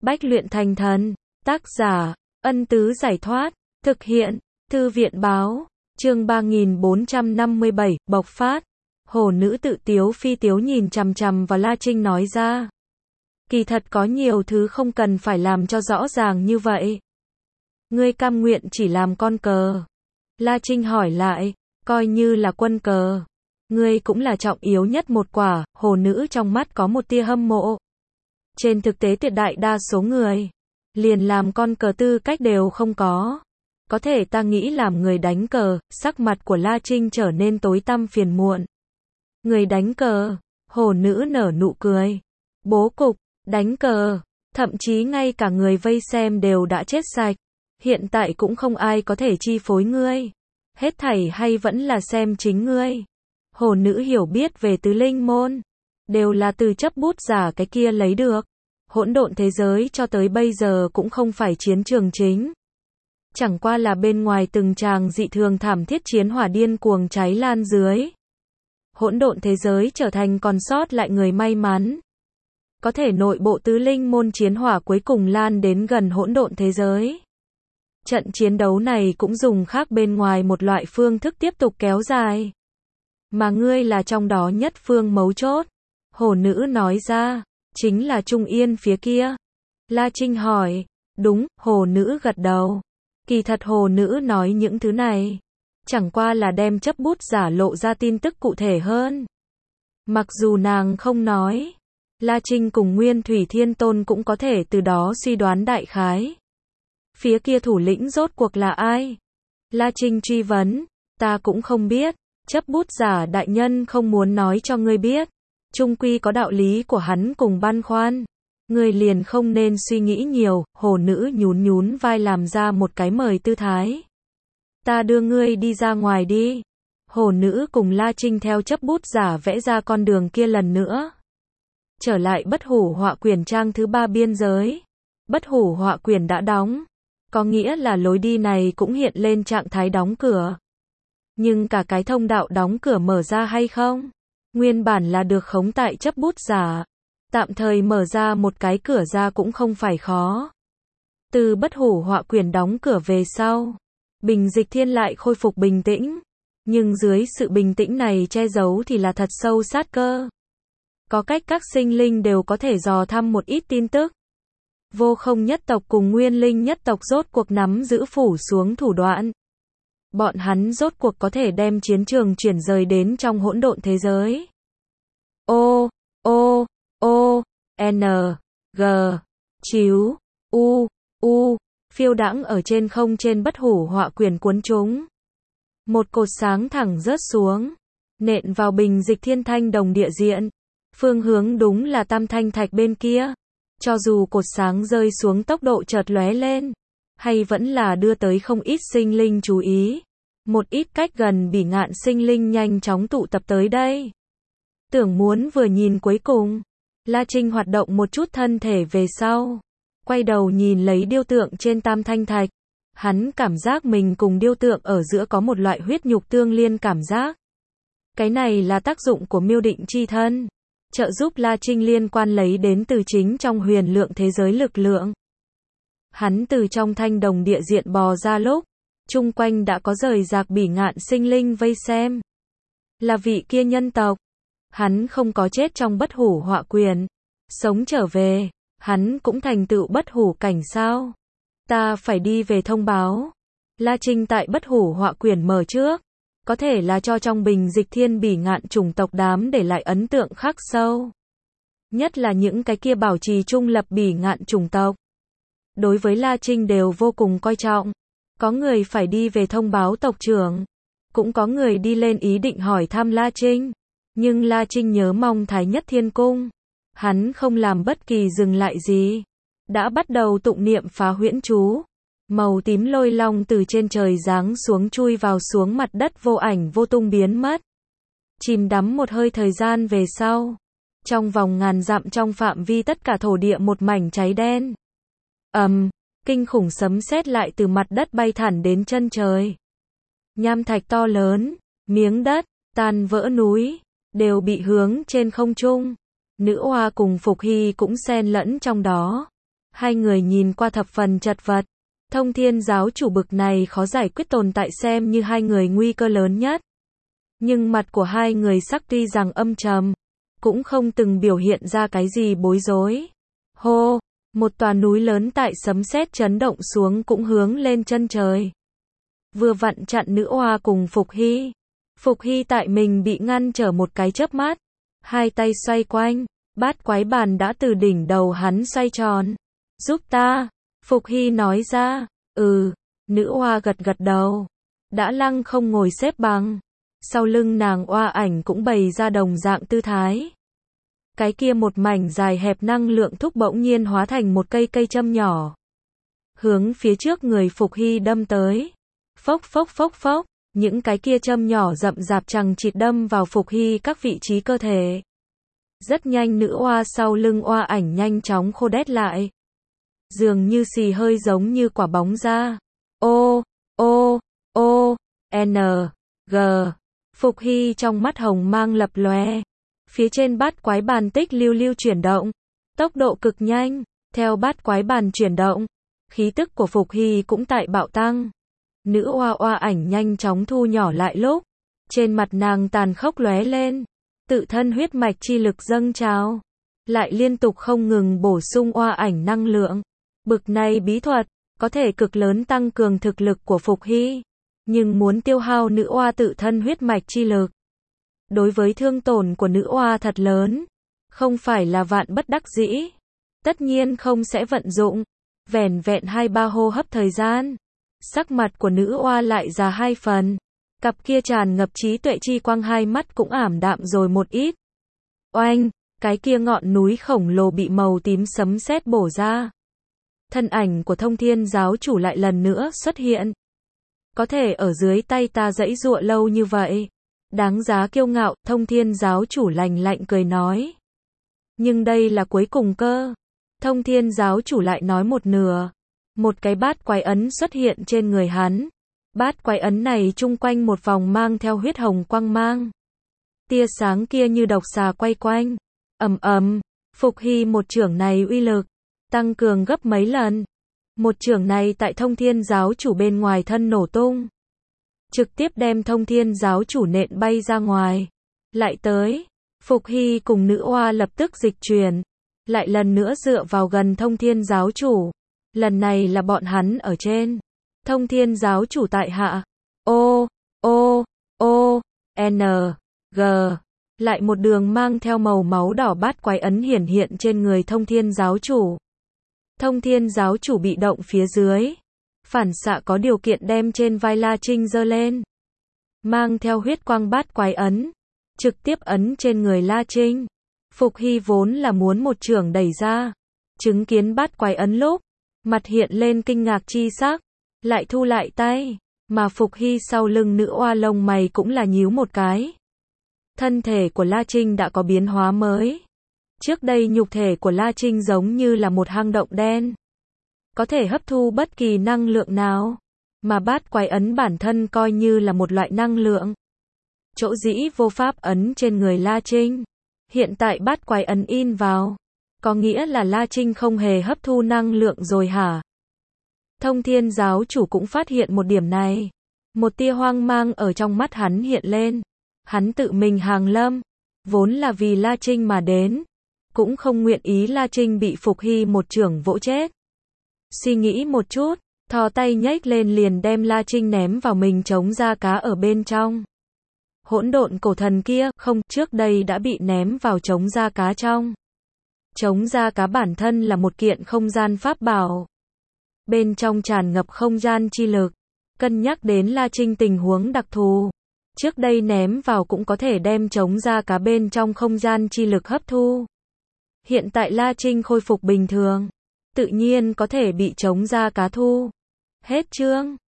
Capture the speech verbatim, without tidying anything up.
Bách luyện thành thần. Tác giả, Ân Tứ Giải Thoát. Thực hiện, Thư viện Báo. Chương ba nghìn bốn trăm năm mươi bảy, bộc phát. Hổ nữ tự tiếu phi tiếu nhìn chằm chằm vào La Trinh nói ra. Kỳ thật có nhiều thứ không cần phải làm cho rõ ràng như vậy. Ngươi cam nguyện chỉ làm con cờ. La Trinh hỏi lại, coi như là quân cờ. Ngươi cũng là trọng yếu nhất một quả. Hổ nữ trong mắt có một tia hâm mộ. Trên thực tế tuyệt đại đa số người, liền làm con cờ tư cách đều không có. Có thể ta nghĩ làm người đánh cờ. Sắc mặt của La Trinh trở nên tối tăm phiền muộn. Người đánh cờ. Hổ nữ nở nụ cười. Bố cục, đánh cờ. Thậm chí ngay cả người vây xem đều đã chết sạch. Hiện tại cũng không ai có thể chi phối ngươi. Hết thảy hay vẫn là xem chính ngươi. Hổ nữ hiểu biết về tứ linh môn. Đều là từ chấp bút giả cái kia lấy được. Hỗn độn thế giới cho tới bây giờ cũng không phải chiến trường chính. Chẳng qua là bên ngoài từng tràng dị thường thảm thiết chiến hỏa điên cuồng cháy lan dưới. Hỗn độn thế giới trở thành còn sót lại người may mắn. Có thể nội bộ tứ linh môn chiến hỏa cuối cùng lan đến gần hỗn độn thế giới. Trận chiến đấu này cũng dùng khác bên ngoài một loại phương thức tiếp tục kéo dài. Mà ngươi là trong đó nhất phương mấu chốt. Hổ nữ nói ra, chính là Trung Yên phía kia. La Trinh hỏi, đúng, hổ nữ gật đầu. Kỳ thật hổ nữ nói những thứ này. Chẳng qua là đem chấp bút giả lộ ra tin tức cụ thể hơn. Mặc dù nàng không nói. La Trinh cùng Nguyên Thủy Thiên Tôn cũng có thể từ đó suy đoán đại khái. Phía kia thủ lĩnh rốt cuộc là ai? La Trinh truy vấn, ta cũng không biết. Chấp bút giả đại nhân không muốn nói cho ngươi biết. Trung quy có đạo lý của hắn cùng băn khoăn. Ngươi liền không nên suy nghĩ nhiều. Hổ nữ nhún nhún vai làm ra một cái mời tư thái. Ta đưa ngươi đi ra ngoài đi. Hổ nữ cùng La Trinh theo chấp bút giả vẽ ra con đường kia lần nữa. Trở lại Bất Hủ Họa Quyển trang thứ ba biên giới. Bất Hủ Họa Quyển đã đóng. Có nghĩa là lối đi này cũng hiện lên trạng thái đóng cửa. Nhưng cả cái thông đạo đóng cửa mở ra hay không? Nguyên bản là được khống tại chấp bút giả. Tạm thời mở ra một cái cửa ra cũng không phải khó. Từ Bất Hủ Họa Quyển đóng cửa về sau. Bình Dịch Thiên lại khôi phục bình tĩnh. Nhưng dưới sự bình tĩnh này che giấu thì là thật sâu sát cơ. Có cách các sinh linh đều có thể dò thăm một ít tin tức. Vô Không nhất tộc cùng Nguyên Linh nhất tộc rốt cuộc nắm giữ phủ xuống thủ đoạn. Bọn hắn rốt cuộc có thể đem chiến trường chuyển rời đến trong hỗn độn thế giới. O, O, O, N, G, Chíu, U, U, phiêu đãng ở trên không trên Bất Hủ Họa Quyển cuốn chúng. Một cột sáng thẳng rớt xuống, nện vào Bình Dịch Thiên thanh đồng địa diện. Phương hướng đúng là Tam Thanh Thạch bên kia. Cho dù cột sáng rơi xuống tốc độ chợt lóe lên, hay vẫn là đưa tới không ít sinh linh chú ý. Một ít cách gần Bỉ Ngạn sinh linh nhanh chóng tụ tập tới đây. Tưởng muốn vừa nhìn cuối cùng. La Trinh hoạt động một chút thân thể về sau. Quay đầu nhìn lấy điêu tượng trên Tam Thanh Thạch. Hắn cảm giác mình cùng điêu tượng ở giữa có một loại huyết nhục tương liên cảm giác. Cái này là tác dụng của miêu định chi thân. Trợ giúp La Trinh liên quan lấy đến từ chính trong huyền lượng thế giới lực lượng. Hắn từ trong thanh đồng địa diện bò ra lúc. Chung quanh đã có rời rạc Bỉ Ngạn sinh linh vây xem. Là vị kia nhân tộc. Hắn không có chết trong Bất Hủ Họa Quyển. Sống trở về. Hắn cũng thành tựu bất hủ cảnh sao. Ta phải đi về thông báo. La Trinh tại Bất Hủ Họa Quyển mở trước. Có thể là cho trong Bình Dịch Thiên Bỉ Ngạn chủng tộc đám để lại ấn tượng khắc sâu. Nhất là những cái kia bảo trì trung lập Bỉ Ngạn chủng tộc. Đối với La Trinh đều vô cùng coi trọng. Có người phải đi về thông báo tộc trưởng. Cũng có người đi lên ý định hỏi thăm La Trinh. Nhưng La Trinh nhớ mong Thái Nhất Thiên Cung. Hắn không làm bất kỳ dừng lại gì. Đã bắt đầu tụng niệm phá huyễn chú. Màu tím lôi long từ trên trời giáng xuống chui vào xuống mặt đất vô ảnh vô tung biến mất. Chìm đắm một hơi thời gian về sau. Trong vòng ngàn dặm trong phạm vi tất cả thổ địa một mảnh cháy đen. ầm, um, kinh khủng sấm sét lại từ mặt đất bay thẳng đến chân trời. Nham thạch to lớn, miếng đất, tan vỡ núi, đều bị hướng trên không trung. Nữ oa cùng Phục Hy cũng xen lẫn trong đó. Hai người nhìn qua thập phần chật vật. Thông Thiên giáo chủ bực này khó giải quyết tồn tại xem như hai người nguy cơ lớn nhất. Nhưng mặt của hai người sắc tuy rằng âm trầm, cũng không từng biểu hiện ra cái gì bối rối. Hô, một tòa núi lớn tại sấm sét chấn động xuống cũng hướng lên chân trời. Vừa vặn chặn nữ oa cùng Phục Hy. Phục Hy tại mình bị ngăn trở một cái chớp mắt. Hai tay xoay quanh, bát quái bàn đã từ đỉnh đầu hắn xoay tròn. Giúp ta, Phục Hy nói ra. Ừ, nữ oa gật gật đầu. Đã lăng không ngồi xếp bằng. Sau lưng nàng oa ảnh cũng bày ra đồng dạng tư thái. Cái kia một mảnh dài hẹp năng lượng thúc bỗng nhiên hóa thành một cây cây châm nhỏ. Hướng phía trước người Phục Hy đâm tới. Phốc phốc phốc phốc, những cái kia châm nhỏ rậm rạp chằng chịt đâm vào Phục Hy các vị trí cơ thể. Rất nhanh nữ oa sau lưng oa ảnh nhanh chóng khô đét lại. Dường như xì hơi giống như quả bóng ra. O, O, O, N, G. Phục Hy trong mắt hồng mang lập lòe. Phía trên bát quái bàn tích lưu lưu chuyển động. Tốc độ cực nhanh. Theo bát quái bàn chuyển động, khí tức của Phục Hy cũng tại bạo tăng. Nữ oa oa ảnh nhanh chóng thu nhỏ lại lúc. Trên mặt nàng tàn khốc lóe lên. Tự thân huyết mạch chi lực dâng trào. Lại liên tục không ngừng bổ sung oa ảnh năng lượng. Bực này bí thuật, có thể cực lớn tăng cường thực lực của Phục Hy. Nhưng muốn tiêu hao nữ oa tự thân huyết mạch chi lực. Đối với thương tổn của nữ oa thật lớn. Không phải là vạn bất đắc dĩ. Tất nhiên không sẽ vận dụng. Vẻn vẹn hai ba hô hấp thời gian. Sắc mặt của nữ oa lại già hai phần. Cặp kia tràn ngập trí tuệ chi quang hai mắt cũng ảm đạm rồi một ít. Oanh, cái kia ngọn núi khổng lồ bị màu tím sấm sét bổ ra. Thân ảnh của Thông Thiên giáo chủ lại lần nữa xuất hiện. Có thể ở dưới tay ta giãy giụa lâu như vậy. Đáng giá kiêu ngạo, Thông Thiên giáo chủ lạnh lạnh cười nói. Nhưng đây là cuối cùng cơ. Thông Thiên giáo chủ lại nói một nửa. Một cái bát quái ấn xuất hiện trên người hắn. Bát quái ấn này chung quanh một vòng mang theo huyết hồng quang mang. Tia sáng kia như độc xà quay quanh. Ầm ầm, Phục Hy một chưởng này uy lực tăng cường gấp mấy lần. Một chưởng này tại Thông Thiên giáo chủ bên ngoài thân nổ tung. Trực tiếp đem Thông Thiên giáo chủ nện bay ra ngoài. Lại tới, Phục Hy cùng nữ oa lập tức dịch chuyển. Lại lần nữa dựa vào gần Thông Thiên giáo chủ. Lần này là bọn hắn ở trên. Thông Thiên giáo chủ tại hạ. O, O, O, N, G. Lại một đường mang theo màu máu đỏ bát quái ấn hiển hiện trên người Thông Thiên giáo chủ. Thông Thiên giáo chủ bị động phía dưới. Phản xạ có điều kiện đem trên vai La Trinh giơ lên. Mang theo huyết quang bát quái ấn. Trực tiếp ấn trên người La Trinh. Phục Hy vốn là muốn một chưởng đẩy ra. Chứng kiến bát quái ấn lúc. Mặt hiện lên kinh ngạc chi sắc. Lại thu lại tay. Mà Phục Hy sau lưng nữ oa lông mày cũng là nhíu một cái. Thân thể của La Trinh đã có biến hóa mới. Trước đây nhục thể của La Trinh giống như là một hang động đen. Có thể hấp thu bất kỳ năng lượng nào. Mà bát quái ấn bản thân coi như là một loại năng lượng. Chỗ dĩ vô pháp ấn trên người La Trinh. Hiện tại bát quái ấn in vào. Có nghĩa là La Trinh không hề hấp thu năng lượng rồi hả? Thông Thiên giáo chủ cũng phát hiện một điểm này. Một tia hoang mang ở trong mắt hắn hiện lên. Hắn tự mình hàng lâm. Vốn là vì La Trinh mà đến. Cũng không nguyện ý La Trinh bị Phục Hy một chưởng vỗ chết. Suy nghĩ một chút. Thò tay nhếch lên liền đem La Trinh ném vào mình trống da cá ở bên trong. Hỗn độn cổ thần kia, không, trước đây đã bị ném vào trống da cá trong. Trống da cá bản thân là một kiện không gian pháp bảo. Bên trong tràn ngập không gian chi lực. Cân nhắc đến La Trinh tình huống đặc thù. Trước đây ném vào cũng có thể đem trống da cá bên trong không gian chi lực hấp thu. Hiện tại La Trinh khôi phục bình thường. Tự nhiên có thể bị trống da cá thu. Hết chương.